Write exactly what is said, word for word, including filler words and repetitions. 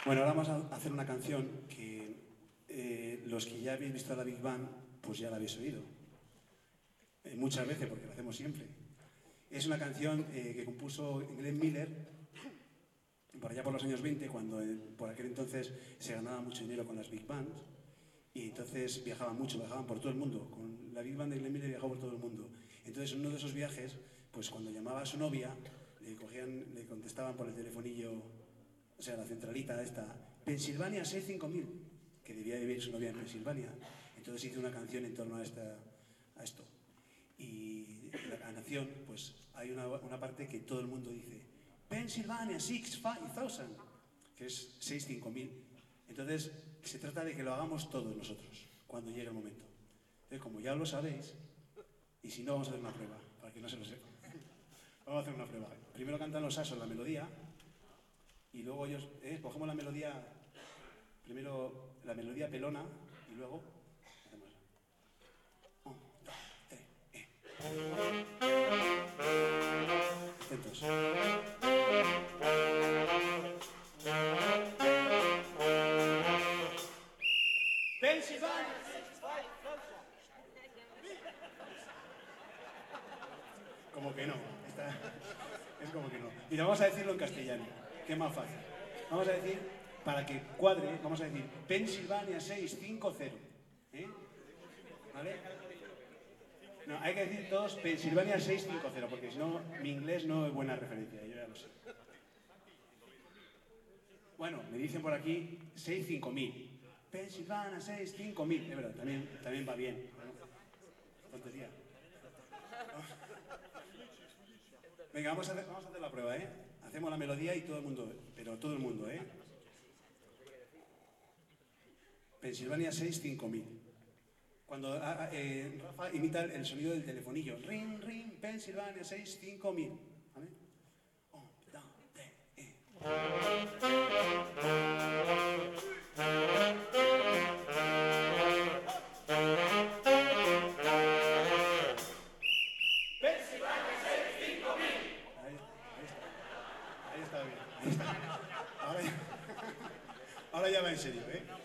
Bueno, ahora vamos a hacer una canción que eh, los que ya habéis visto la Big Band, pues ya la habéis oído. Eh, muchas veces, porque lo hacemos siempre. Es una canción eh, que compuso Glenn Miller por allá por los años veinte, cuando eh, por aquel entonces se ganaba mucho dinero con las Big Bands. Y entonces viajaban mucho, viajaban por todo el mundo. Con la Big Band de Glenn Miller viajaba por todo el mundo. Entonces, en uno de esos viajes, pues cuando llamaba a su novia, le, cogían, le contestaban por el telefonillo, o sea, la centralita esta, Pensilvania seis cinco mil, que debía vivir su novia en Pensilvania. Entonces hizo una canción en torno a, esta, a esto. Y en la canción, pues hay una, una parte que todo el mundo dice, Pensilvania six thousand, que es seis cinco mil. Entonces, se trata de que lo hagamos todos nosotros, cuando llegue el momento. Entonces, como ya lo sabéis, y si no, vamos a hacer una prueba, para que no se lo sepa. Vamos a hacer una prueba. Primero cantan los asos la melodía, y luego ellos, eh, cogemos la melodía, primero la melodía pelona, y luego hacemos un, dos, tres, eh. Atentos. Pensilvania. Como que no. Está, es como que no. Y vamos a decirlo en castellano, que es más fácil. Vamos a decir, para que cuadre, vamos a decir Pensilvania seis cinco cero. ¿Eh? ¿Vale? No, hay que decir todos Pensilvania seis cinco cero, porque si no, mi inglés no es buena referencia, yo ya lo sé. Bueno, me dicen por aquí seis cinco mil. Pensilvania seis cinco mil. Es verdad, también, también va bien. ¿No? Tontería. Venga, vamos a, hacer, vamos a hacer la prueba, ¿eh? Hacemos la melodía y todo el mundo, pero todo el mundo, ¿eh? Pensilvania seis cinco mil. Cuando eh, Rafa imita el sonido del telefonillo. Ring, ring, Pensilvania seis cinco mil. ¿Vale? Un, dos, tres, eh. Ahora ya va en serio, ¿eh?